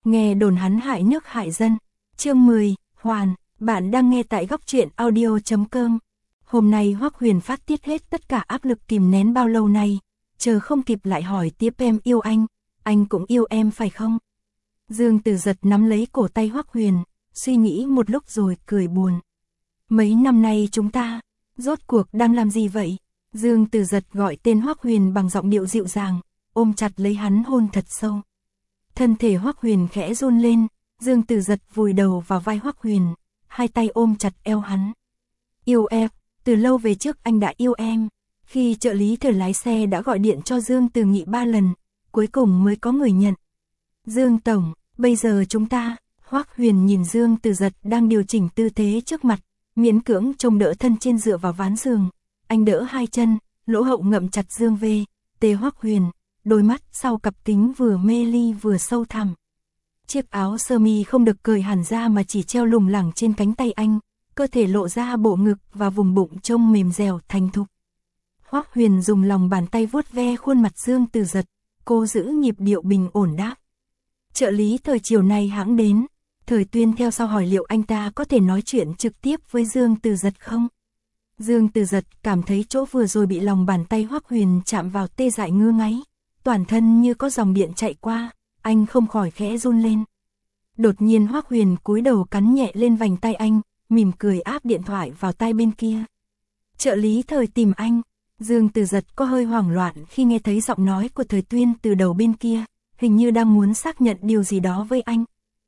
Nghe đồn hắn hại nước hại dân. Chương 10, Hoàn, bạn đang nghe tại góc truyện audio.com. Hôm nay Hoắc Huyền phát tiết hết tất cả áp lực kìm nén bao lâu nay, chờ không kịp lại hỏi tiếp em yêu anh cũng yêu em phải không? Dương Tử Giật nắm lấy cổ tay Hoắc Huyền, suy nghĩ một lúc rồi cười buồn. Mấy năm nay chúng ta, rốt cuộc đang làm gì vậy? Dương Tử Giật gọi tên Hoắc Huyền bằng giọng điệu dịu dàng, ôm chặt lấy hắn hôn thật sâu. Thân thể Hoắc Huyền khẽ run lên, Dương Tử Giật vùi đầu vào vai Hoắc Huyền, hai tay ôm chặt eo hắn. Yêu em, từ lâu về trước anh đã yêu em. Khi trợ lý thợ lái xe đã gọi điện cho Dương Tử Nghị 3 lần, cuối cùng mới có người nhận. Dương Tổng, bây giờ chúng ta, Hoắc Huyền nhìn Dương Tử Giật đang điều chỉnh tư thế trước mặt, miễn cưỡng trông đỡ thân trên dựa vào ván giường. Anh đỡ hai chân, lỗ hậu ngậm chặt Dương về, tê Hoắc Huyền, đôi mắt sau cặp kính vừa mê ly vừa sâu thẳm. Chiếc áo sơ mi không được cởi hẳn ra mà chỉ treo lủng lẳng trên cánh tay anh, cơ thể lộ ra bộ ngực và vùng bụng trông mềm dẻo thành thục. Hoắc Huyền dùng lòng bàn tay vuốt ve khuôn mặt Dương Tử Giật, cô giữ nhịp điệu bình ổn đáp. Trợ lý thời chiều nay hãng đến. Thời Tuyên theo sau hỏi liệu anh ta có thể nói chuyện trực tiếp với Dương Tử Giật không? Dương Tử Giật cảm thấy chỗ vừa rồi bị lòng bàn tay Hoắc Huyền chạm vào tê dại ngứa ngáy, toàn thân như có dòng điện chạy qua, anh không khỏi khẽ run lên. Đột nhiên Hoắc Huyền cúi đầu cắn nhẹ lên vành tay anh, mỉm cười áp điện thoại vào tai bên kia. Trợ lý Thời tìm anh. Dương Tử Giật có hơi hoảng loạn khi nghe thấy giọng nói của Thời Tuyên từ đầu bên kia, hình như đang muốn xác nhận điều gì đó với anh.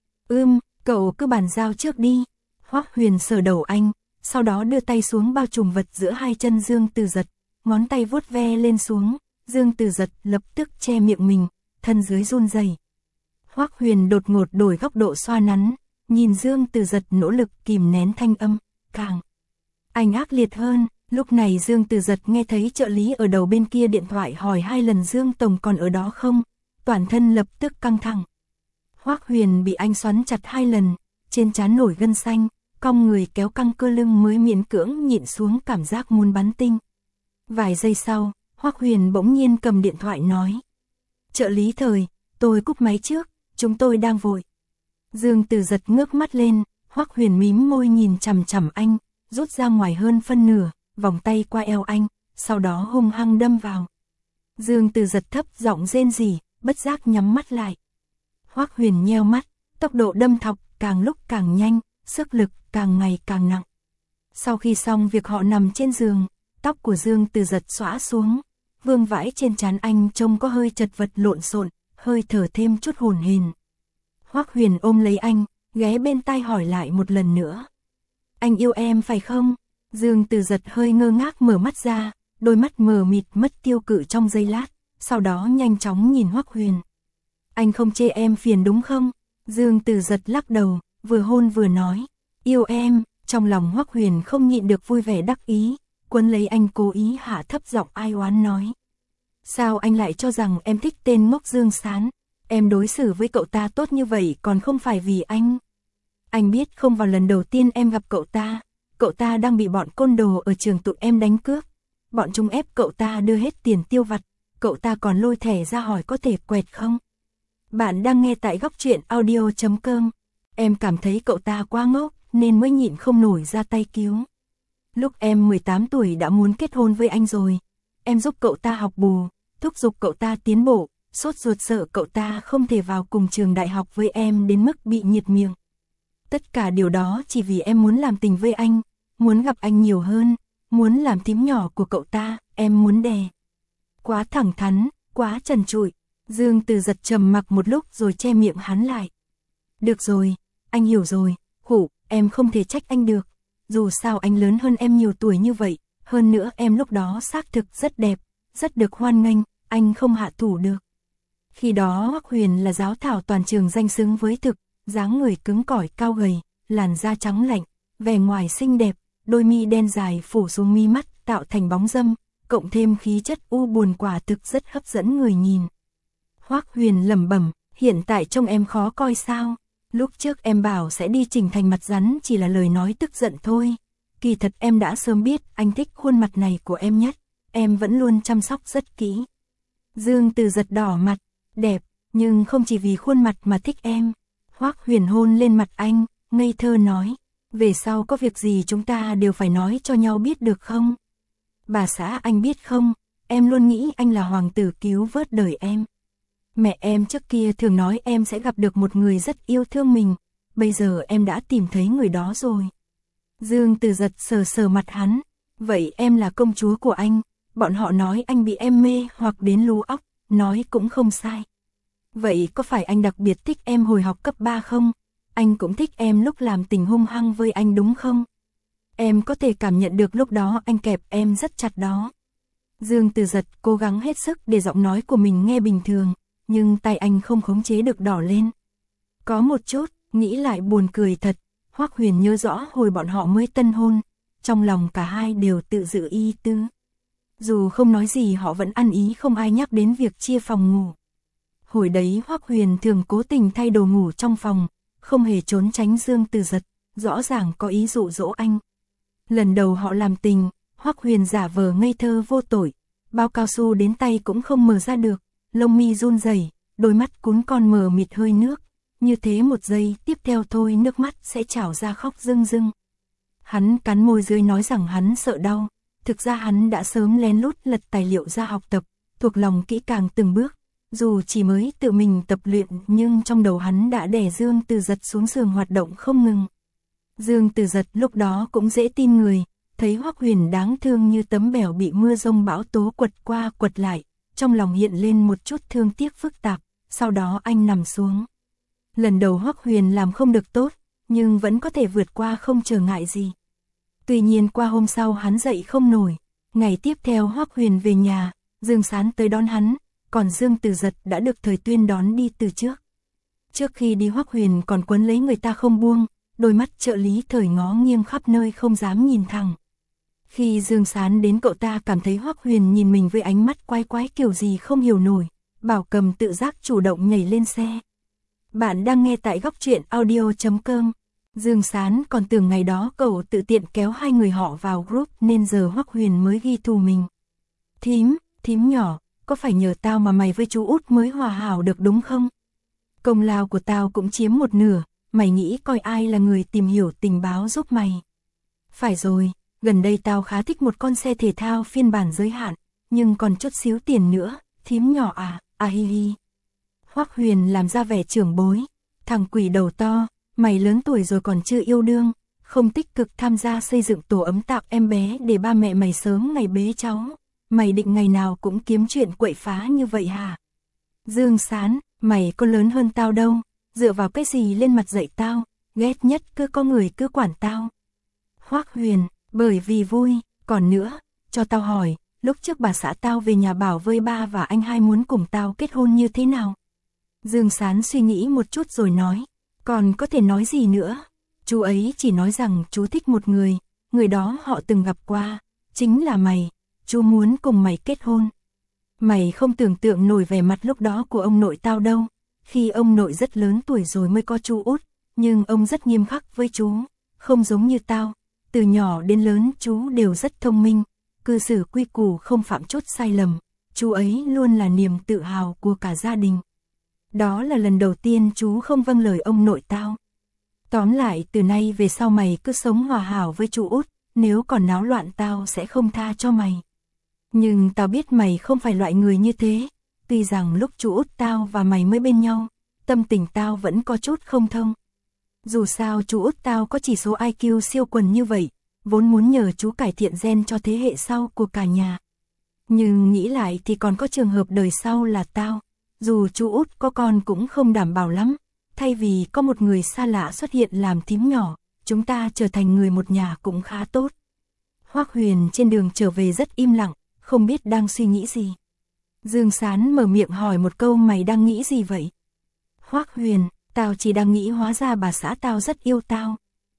Cậu cứ bàn giao trước đi. Hoắc Huyền sờ đầu anh, sau đó đưa tay xuống bao trùm vật giữa hai chân Dương Tử Giật, ngón tay vuốt ve lên xuống, Dương Tử Giật lập tức che miệng mình, thân dưới run rẩy. Hoắc Huyền đột ngột đổi góc độ xoa nắn, nhìn Dương Tử Giật nỗ lực kìm nén thanh âm, càng anh ác liệt hơn. Lúc này Dương Tử Giật nghe thấy trợ lý ở đầu bên kia điện thoại hỏi 2 lần Dương Tổng còn ở đó không, toàn thân lập tức căng thẳng. Hoắc Huyền bị anh xoắn chặt 2 lần, trên trán nổi gân xanh, cong người kéo căng cơ lưng mới miễn cưỡng nhịn xuống cảm giác muốn bắn tinh. Vài giây sau, Hoắc Huyền bỗng nhiên cầm điện thoại nói. Trợ lý Thời, tôi cúp máy trước, chúng tôi đang vội. Dương Tử Giật ngước mắt lên, Hoắc Huyền mím môi nhìn chằm chằm anh, rút ra ngoài hơn phân nửa, vòng tay qua eo anh, sau đó hung hăng đâm vào. Dương Tử Giật thấp giọng rên rỉ, bất giác nhắm mắt lại. Hoắc Huyền nheo mắt, tốc độ đâm thọc càng lúc càng nhanh, sức lực càng ngày càng nặng. Sau khi xong việc họ nằm trên giường, tóc của Dương Tử Giật xõa xuống, vương vãi trên trán anh trông có hơi chật vật lộn xộn, hơi thở thêm chút hổn hển. Hoắc Huyền ôm lấy anh, ghé bên tai hỏi lại một lần nữa. Anh yêu em phải không? Dương Tử Giật hơi ngơ ngác mở mắt ra, đôi mắt mờ mịt mất tiêu cự trong giây lát, sau đó nhanh chóng nhìn Hoắc Huyền. Anh không chê em phiền đúng không? Dương Tử Giật lắc đầu, vừa hôn vừa nói, yêu em. Trong lòng Hoắc Huyền không nhịn được vui vẻ đắc ý, quấn lấy anh cố ý hạ thấp giọng ai oán nói. Sao anh lại cho rằng em thích tên ngốc Dương Sán? Em đối xử với cậu ta tốt như vậy còn không phải vì anh. Anh biết không, vào lần đầu tiên em gặp cậu ta đang bị bọn côn đồ ở trường tụi em đánh cướp. Bọn chúng ép cậu ta đưa hết tiền tiêu vặt, cậu ta còn lôi thẻ ra hỏi có thể quẹt không. Bạn đang nghe tại góc truyện audio.com. Em cảm thấy cậu ta quá ngốc nên mới nhịn không nổi ra tay cứu. Lúc em 18 tuổi đã muốn kết hôn với anh rồi. Em giúp cậu ta học bù, thúc giục cậu ta tiến bộ, sốt ruột sợ cậu ta không thể vào cùng trường đại học với em đến mức bị nhiệt miệng. Tất cả điều đó chỉ vì em muốn làm tình với anh, muốn gặp anh nhiều hơn, muốn làm thím nhỏ của cậu ta, em muốn đè. Quá thẳng thắn, quá trần trụi. Dương Tử Giật trầm mặc một lúc rồi che miệng hắn lại. Được rồi, anh hiểu rồi, em không thể trách anh được. Dù sao anh lớn hơn em nhiều tuổi như vậy, hơn nữa em lúc đó xác thực rất đẹp, rất được hoan nghênh, anh không hạ thủ được. Khi đó Hoắc Huyền là giáo thảo toàn trường danh xứng với thực, dáng người cứng cỏi cao gầy, làn da trắng lạnh, vẻ ngoài xinh đẹp, đôi mi đen dài phủ xuống mi mắt tạo thành bóng râm, cộng thêm khí chất u buồn quả thực rất hấp dẫn người nhìn. Hoắc Huyền lẩm bẩm, hiện tại trông em khó coi sao? Lúc trước em bảo sẽ đi chỉnh thành mặt rắn chỉ là lời nói tức giận thôi. Kỳ thật em đã sớm biết anh thích khuôn mặt này của em nhất, em vẫn luôn chăm sóc rất kỹ. Dương Tử Giật đỏ mặt, đẹp, nhưng không chỉ vì khuôn mặt mà thích em. Hoắc Huyền hôn lên mặt anh, ngây thơ nói, về sau có việc gì chúng ta đều phải nói cho nhau biết được không? Bà xã anh biết không, em luôn nghĩ anh là hoàng tử cứu vớt đời em. Mẹ em trước kia thường nói em sẽ gặp được một người rất yêu thương mình, bây giờ em đã tìm thấy người đó rồi. Dương Tử Giật sờ sờ mặt hắn, vậy em là công chúa của anh, bọn họ nói anh bị em mê hoặc đến lú óc, nói cũng không sai. Vậy có phải anh đặc biệt thích em hồi học cấp 3 không? Anh cũng thích em lúc làm tình hung hăng với anh đúng không? Em có thể cảm nhận được lúc đó anh kẹp em rất chặt đó. Dương Tử Giật cố gắng hết sức để giọng nói của mình nghe bình thường, nhưng tay anh không khống chế được đỏ lên. Có một chút, nghĩ lại buồn cười thật, Hoắc Huyền nhớ rõ hồi bọn họ mới tân hôn, trong lòng cả hai đều tự dự y tư. Dù không nói gì họ vẫn ăn ý không ai nhắc đến việc chia phòng ngủ. Hồi đấy Hoắc Huyền thường cố tình thay đồ ngủ trong phòng, không hề trốn tránh Dương Tử Giật, rõ ràng có ý dụ dỗ anh. Lần đầu họ làm tình, Hoắc Huyền giả vờ ngây thơ vô tội, bao cao su đến tay cũng không mở ra được, lông mi run rẩy, đôi mắt cún con mờ mịt hơi nước, như thế một giây tiếp theo thôi nước mắt sẽ trào ra khóc rưng rưng. Hắn cắn môi dưới nói rằng hắn sợ đau, thực ra hắn đã sớm lén lút lật tài liệu ra học tập, thuộc lòng kỹ càng từng bước, dù chỉ mới tự mình tập luyện nhưng trong đầu hắn đã đè Dương Tử Giật xuống giường hoạt động không ngừng. Dương Tử Giật lúc đó cũng dễ tin người, thấy Hoắc Huyền đáng thương như tấm bèo bị mưa rông bão tố quật qua quật lại, trong lòng hiện lên một chút thương tiếc phức tạp, sau đó anh nằm xuống. Lần đầu Hoắc Huyền làm không được tốt, nhưng vẫn có thể vượt qua không trở ngại gì. Tuy nhiên qua hôm sau hắn dậy không nổi, ngày tiếp theo Hoắc Huyền về nhà, Dương Sán tới đón hắn, còn Dương Tử Giật đã được Thời Tuyên đón đi từ trước. Trước khi đi Hoắc Huyền còn quấn lấy người ta không buông, đôi mắt trợ lý Thời ngó nghiêng khắp nơi không dám nhìn thẳng. Khi Dương Sán đến cậu ta cảm thấy Hoắc Huyền nhìn mình với ánh mắt quái quái kiểu gì không hiểu nổi, Bảo Cầm tự giác chủ động nhảy lên xe. Bạn đang nghe tại góc truyện audio.com. Dương Sán còn tưởng ngày đó cậu tự tiện kéo hai người họ vào group nên giờ Hoắc Huyền mới ghi thù mình. Thím nhỏ, có phải nhờ tao mà mày với chú út mới hòa hảo được đúng không? Công lao của tao cũng chiếm một nửa, mày nghĩ coi ai là người tìm hiểu tình báo giúp mày. Phải rồi, gần đây tao khá thích một con xe thể thao phiên bản giới hạn, nhưng còn chút xíu tiền nữa, thím nhỏ à hi hi. Hoắc Huyền làm ra vẻ trưởng bối, thằng quỷ đầu to, mày lớn tuổi rồi còn chưa yêu đương, không tích cực tham gia xây dựng tổ ấm tạo em bé để ba mẹ mày sớm ngày bế cháu, mày định ngày nào cũng kiếm chuyện quậy phá như vậy hả? Dương Sán, mày có lớn hơn tao đâu, dựa vào cái gì lên mặt dạy tao, ghét nhất cứ có người cứ quản tao. Hoắc Huyền, bởi vì vui, còn nữa, cho tao hỏi, lúc trước bà xã tao về nhà bảo với ba và anh hai muốn cùng tao kết hôn như thế nào? Dương Sán suy nghĩ một chút rồi nói, còn có thể nói gì nữa? Chú ấy chỉ nói rằng chú thích một người đó họ từng gặp qua, chính là mày, chú muốn cùng mày kết hôn. Mày không tưởng tượng nổi vẻ mặt lúc đó của ông nội tao đâu, khi ông nội rất lớn tuổi rồi mới có chú út, nhưng ông rất nghiêm khắc với chú, không giống như tao, từ nhỏ đến lớn chú đều rất thông minh, cư xử quy củ không phạm chút sai lầm, chú ấy luôn là niềm tự hào của cả gia đình. Đó là lần đầu tiên chú không vâng lời ông nội tao. Tóm lại từ nay về sau mày cứ sống hòa hảo với chú út, nếu còn náo loạn tao sẽ không tha cho mày. Nhưng tao biết mày không phải loại người như thế, tuy rằng lúc chú út tao và mày mới bên nhau, tâm tình tao vẫn có chút không thông. Dù sao chú út tao có chỉ số IQ siêu quần như vậy, vốn muốn nhờ chú cải thiện gen cho thế hệ sau của cả nhà. Nhưng nghĩ lại thì còn có trường hợp đời sau là tao, dù chú út có con cũng không đảm bảo lắm, thay vì có một người xa lạ xuất hiện làm thím nhỏ, chúng ta trở thành người một nhà cũng khá tốt. Hoắc Huyền trên đường trở về rất im lặng, không biết đang suy nghĩ gì. Dương Sán mở miệng hỏi một câu, mày đang nghĩ gì vậy? Hoắc Huyền, tao chỉ đang nghĩ hóa ra bà xã tao rất yêu tao.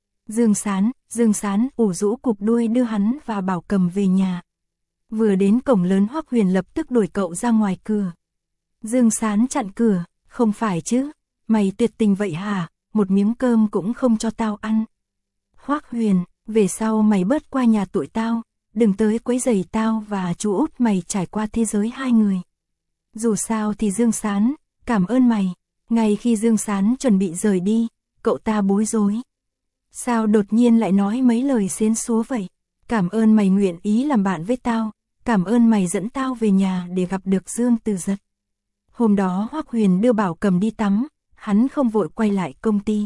Dương Sán ủ rũ cụp đuôi đưa hắn và Bảo Cầm về nhà. Vừa đến cổng lớn Hoắc Huyền lập tức đuổi cậu ra ngoài cửa. Dương Sán chặn cửa, không phải chứ, mày tuyệt tình vậy hả, một miếng cơm cũng không cho tao ăn. Hoắc Huyền, về sau mày bớt qua nhà tụi tao, đừng tới quấy rầy tao và chú út mày trải qua thế giới hai người. Dù sao thì Dương Sán, cảm ơn mày. Ngay khi Dương Sán chuẩn bị rời đi, cậu ta bối rối. Sao đột nhiên lại nói mấy lời xiến xúa vậy? Cảm ơn mày nguyện ý làm bạn với tao, cảm ơn mày dẫn tao về nhà để gặp được Dương Từ Giật. Hôm đó Hoắc Huyền đưa Bảo Cầm đi tắm, hắn không vội quay lại công ty.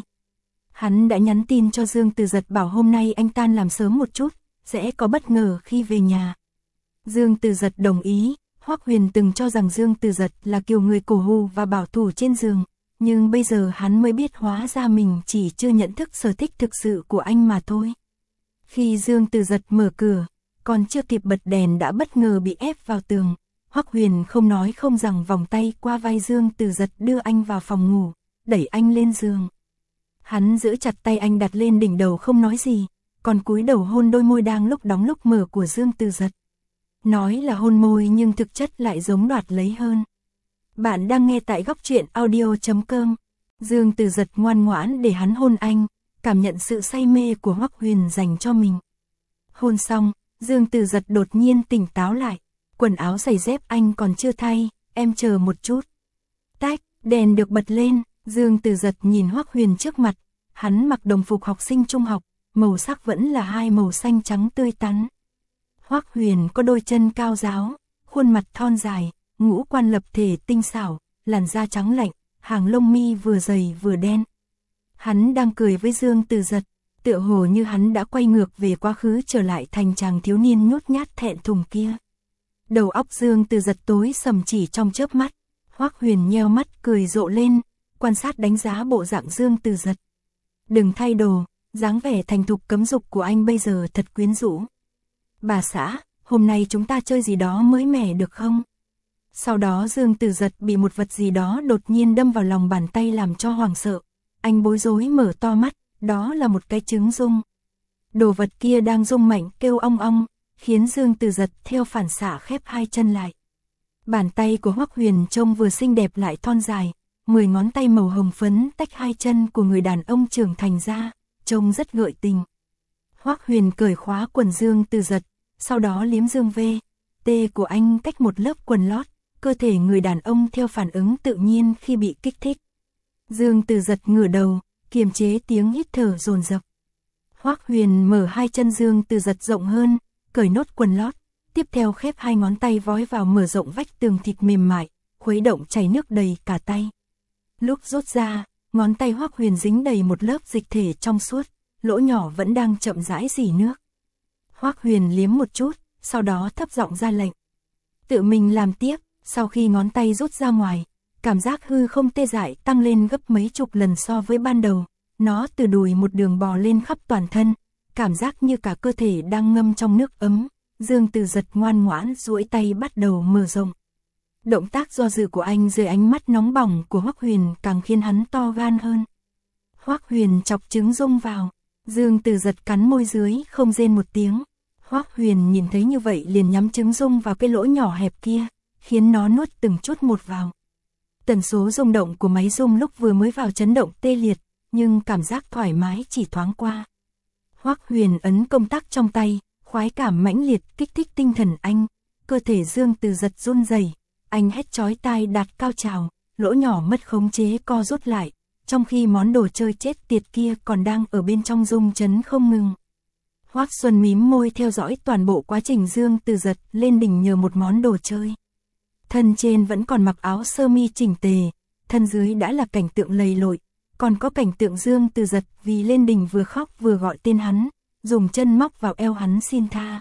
Hắn đã nhắn tin cho Dương Từ Giật bảo hôm nay anh tan làm sớm một chút, sẽ có bất ngờ khi về nhà. Dương Từ Giật đồng ý. Hoắc Huyền từng cho rằng Dương Từ Giật là kiểu người cổ hù và bảo thủ trên giường, nhưng bây giờ hắn mới biết hóa ra mình chỉ chưa nhận thức sở thích thực sự của anh mà thôi. Khi Dương Từ Giật mở cửa, còn chưa kịp bật đèn đã bất ngờ bị ép vào tường. Hoắc Huyền không nói không rằng vòng tay qua vai Dương Từ Giật đưa anh vào phòng ngủ, đẩy anh lên giường. Hắn giữ chặt tay anh đặt lên đỉnh đầu không nói gì, còn cúi đầu hôn đôi môi đang lúc đóng lúc mở của Dương Từ Giật. Nói là hôn môi nhưng thực chất lại giống đoạt lấy hơn. Bạn đang nghe tại góc truyện audio.com. Dương Từ Giật ngoan ngoãn để hắn hôn anh, cảm nhận sự say mê của Hoắc Huyền dành cho mình. Hôn xong, Dương Từ Giật đột nhiên tỉnh táo lại. Quần áo giày dép anh còn chưa thay, em chờ một chút. Tách, đèn được bật lên, Dương Từ Giật nhìn Hoắc Huyền trước mặt. Hắn mặc đồng phục học sinh trung học, màu sắc vẫn là hai màu xanh trắng tươi tắn. Hoắc Huyền có đôi chân cao ráo, khuôn mặt thon dài, ngũ quan lập thể tinh xảo, làn da trắng lạnh, hàng lông mi vừa dày vừa đen. Hắn đang cười với Dương Từ Giật, tựa hồ như hắn đã quay ngược về quá khứ trở lại thành chàng thiếu niên nhút nhát thẹn thùng kia. Đầu óc Dương Từ Giật tối sầm chỉ trong chớp mắt, Hoắc Huyền nheo mắt cười rộ lên, quan sát đánh giá bộ dạng Dương Từ Giật. Đừng thay đồ, dáng vẻ thành thục cấm dục của anh bây giờ thật quyến rũ. Bà xã, hôm nay chúng ta chơi gì đó mới mẻ được không? Sau đó Dương Từ Giật bị một vật gì đó đột nhiên đâm vào lòng bàn tay làm cho hoảng sợ. Anh bối rối mở to mắt, đó là một cái trứng rung. Đồ vật kia đang rung mạnh kêu ong ong, khiến Dương Từ Giật theo phản xạ khép hai chân lại. Bàn tay của Hoắc Huyền trông vừa xinh đẹp lại thon dài, 10 ngón tay màu hồng phấn tách hai chân của người đàn ông trưởng thành ra, trông rất gợi tình. Hoắc Huyền cởi khóa quần Dương Từ Giật, sau đó liếm Dương V.T của anh cách một lớp quần lót, cơ thể người đàn ông theo phản ứng tự nhiên khi bị kích thích. Dương Từ Giật ngửa đầu, kiềm chế tiếng hít thở dồn dập. Hoắc Huyền mở hai chân Dương Từ Giật rộng hơn, cởi nốt quần lót, tiếp theo khép hai ngón tay vói vào mở rộng vách tường thịt mềm mại, khuấy động chảy nước đầy cả tay. Lúc rút ra, ngón tay Hoắc Huyền dính đầy một lớp dịch thể trong suốt, lỗ nhỏ vẫn đang chậm rãi rỉ nước. Hoắc Huyền liếm một chút, sau đó thấp giọng ra lệnh. Tự mình làm tiếp, sau khi ngón tay rút ra ngoài, cảm giác hư không tê dại tăng lên gấp mấy chục lần so với ban đầu. Nó từ đùi một đường bò lên khắp toàn thân, cảm giác như cả cơ thể đang ngâm trong nước ấm. Dương Từ Giật ngoan ngoãn duỗi tay bắt đầu mở rộng. Động tác do dự của anh dưới ánh mắt nóng bỏng của Hoắc Huyền càng khiến hắn to gan hơn. Hoắc Huyền chọc trứng rung vào, Dương Từ Giật cắn môi dưới không rên một tiếng. Hoắc Huyền nhìn thấy như vậy liền nhắm trứng rung vào cái lỗ nhỏ hẹp kia, khiến nó nuốt từng chút một vào. Tần số rung động của máy rung lúc vừa mới vào chấn động tê liệt, nhưng cảm giác thoải mái chỉ thoáng qua. Hoắc Huyền ấn công tắc trong tay, khoái cảm mãnh liệt kích thích tinh thần anh, cơ thể Dương Từ Giật run rẩy, anh hét chói tai đạt cao trào, lỗ nhỏ mất khống chế co rút lại, trong khi món đồ chơi chết tiệt kia còn đang ở bên trong rung chấn không ngừng. Hoắc Xuân mím môi theo dõi toàn bộ quá trình Dương Từ Giật lên đỉnh nhờ một món đồ chơi. Thân trên vẫn còn mặc áo sơ mi chỉnh tề, thân dưới đã là cảnh tượng lầy lội, còn có cảnh tượng Dương Từ Giật vì lên đỉnh vừa khóc vừa gọi tên hắn, dùng chân móc vào eo hắn xin tha.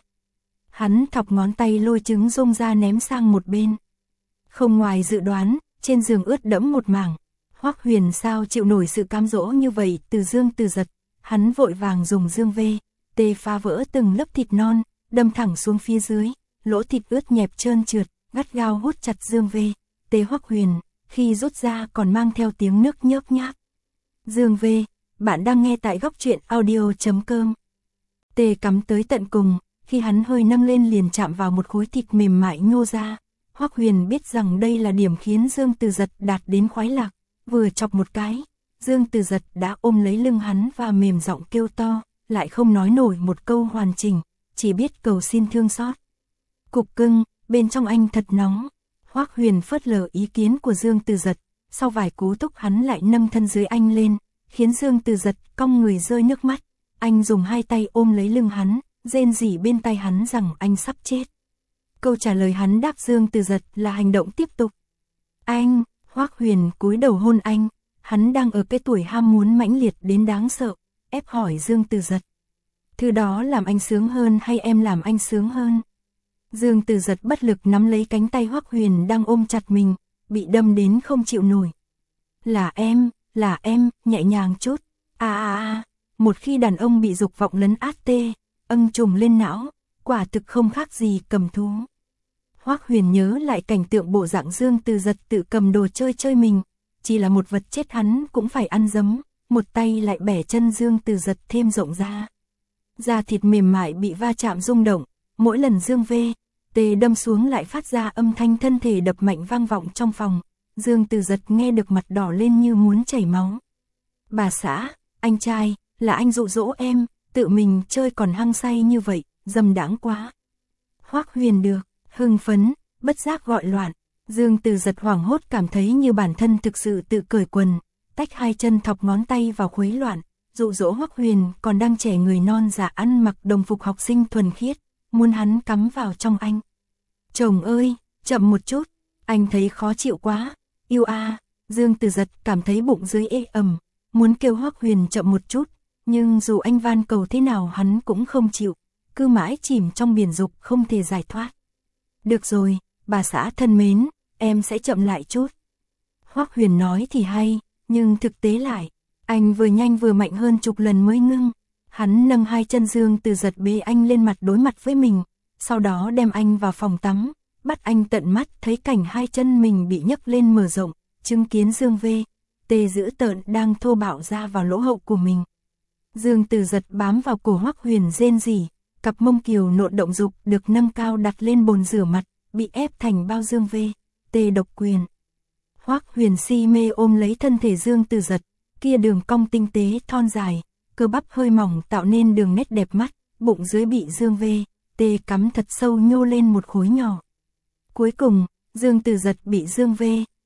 Hắn thọc ngón tay lôi trứng rung ra ném sang một bên. Không ngoài dự đoán, trên giường ướt đẫm một mảng. Hoắc Huyền sao chịu nổi sự cám dỗ như vậy từ Dương Từ Giật, hắn vội vàng dùng Dương V.T phá vỡ từng lớp thịt non, đâm thẳng xuống phía dưới, lỗ thịt ướt nhẹp trơn trượt, gắt gao hút chặt Dương V.T Hoắc Huyền, khi rút ra còn mang theo tiếng nước nhớp nháp. Dương V, bạn đang nghe tại góc truyện audio.com. T cắm tới tận cùng, khi hắn hơi nâng lên liền chạm vào một khối thịt mềm mại nhô ra. Hoắc Huyền biết rằng đây là điểm khiến Dương Từ Giật đạt đến khoái lạc, vừa chọc một cái, Dương Từ Giật đã ôm lấy lưng hắn và mềm giọng kêu to, lại không nói nổi một câu hoàn chỉnh, chỉ biết cầu xin thương xót. Cục cưng, bên trong anh thật nóng. Hoắc Huyền phớt lờ ý kiến của Dương Từ Giật, sau vài cú túc hắn lại nâng thân dưới anh lên, khiến Dương Từ Giật cong người rơi nước mắt. Anh dùng hai tay ôm lấy lưng hắn, rên rỉ bên tai hắn rằng anh sắp chết. Câu trả lời hắn đáp Dương Từ Giật là hành động tiếp tục. Anh, Hoắc Huyền cúi đầu hôn anh, hắn đang ở cái tuổi ham muốn mãnh liệt đến đáng sợ, ép hỏi Dương Từ Giật. Thứ đó làm anh sướng hơn hay em làm anh sướng hơn? Dương Từ Giật bất lực nắm lấy cánh tay Hoắc Huyền đang ôm chặt mình, bị đâm đến không chịu nổi. Là em, nhẹ nhàng chút. Một khi đàn ông bị dục vọng lấn át trùng lên não, quả thực không khác gì cầm thú. Hoắc Huyền nhớ lại cảnh tượng bộ dạng Dương Từ Giật tự cầm đồ chơi mình, chỉ là một vật chết hắn cũng phải ăn dấm, một tay lại bẻ chân Dương Từ Giật thêm rộng ra. Da thịt mềm mại bị va chạm rung động, mỗi lần Dương đâm xuống lại phát ra âm thanh thân thể đập mạnh vang vọng trong phòng. Dương Từ Giật nghe được mặt đỏ lên như muốn chảy máu. Bà xã, anh trai, là anh dụ dỗ em, tự mình chơi còn hăng say như vậy, dâm đãng quá. Hoắc Huyền được, hưng phấn, bất giác gọi loạn. Dương Từ Giật hoảng hốt cảm thấy như bản thân thực sự tự cởi quần, tách hai chân thọc ngón tay vào khuấy loạn, dụ dỗ Hoắc Huyền còn đang trẻ người non dạ ăn mặc đồng phục học sinh thuần khiết, muốn hắn cắm vào trong anh. Chồng ơi, chậm một chút, anh thấy khó chịu quá, yêu a. Dương Từ Giật cảm thấy bụng dưới ê ẩm, muốn kêu Hoắc Huyền chậm một chút, nhưng dù anh van cầu thế nào hắn cũng không chịu, cứ mãi chìm trong biển dục không thể giải thoát. Được rồi, bà xã thân mến, em sẽ chậm lại chút. Hoắc Huyền nói thì hay, nhưng thực tế lại, anh vừa nhanh vừa mạnh hơn chục lần mới ngưng. Hắn nâng hai chân Dương Từ Giật bế anh lên mặt đối mặt với mình, sau đó đem anh vào phòng tắm, bắt anh tận mắt thấy cảnh hai chân mình bị nhấc lên mở rộng, chứng kiến Dương dữ tợn đang thô bạo ra vào lỗ hậu của mình. Dương Từ Giật bám vào cổ Hoắc Huyền rên rỉ, cặp mông kiều nộn động dục được nâng cao đặt lên bồn rửa mặt, bị ép thành bao Dương độc quyền. Hoắc Huyền si mê ôm lấy thân thể Dương Từ Giật, kia đường cong tinh tế thon dài, cơ bắp hơi mỏng tạo nên đường nét đẹp mắt, bụng dưới bị Dương cắm thật sâu nhô lên một khối nhỏ. Cuối cùng, Dương Từ Giật bị Dương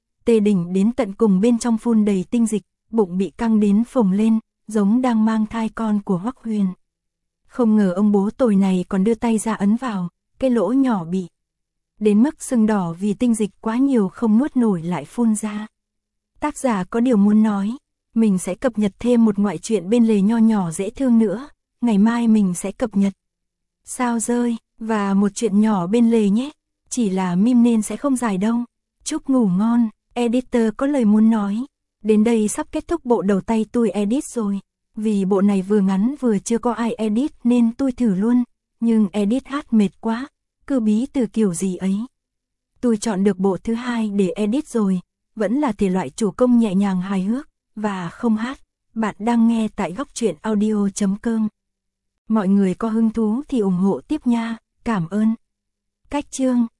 đỉnh đến tận cùng bên trong phun đầy tinh dịch, bụng bị căng đến phồng lên, giống đang mang thai con của Hoắc Huyền. Không ngờ ông bố tồi này còn đưa tay ra ấn vào, cái lỗ nhỏ bị đến mức sưng đỏ vì tinh dịch quá nhiều không nuốt nổi lại phun ra. Tác giả có điều muốn nói, mình sẽ cập nhật thêm một ngoại truyện bên lề nho nhỏ dễ thương nữa, ngày mai mình sẽ cập nhật Sao Rơi, và một chuyện nhỏ bên lề nhé, chỉ là meme nên sẽ không dài đâu. Chúc ngủ ngon, editor có lời muốn nói. Đến đây sắp kết thúc bộ đầu tay tôi edit rồi, vì bộ này vừa ngắn vừa chưa có ai edit nên tôi thử luôn, nhưng edit hát mệt quá, cứ bí từ kiểu gì ấy. Tôi chọn được bộ thứ hai để edit rồi, vẫn là thể loại chủ công nhẹ nhàng hài hước, và không hát. Bạn đang nghe tại Góc Truyện Audio.com. Mọi người có hứng thú thì ủng hộ tiếp nha, cảm ơn. Cách chương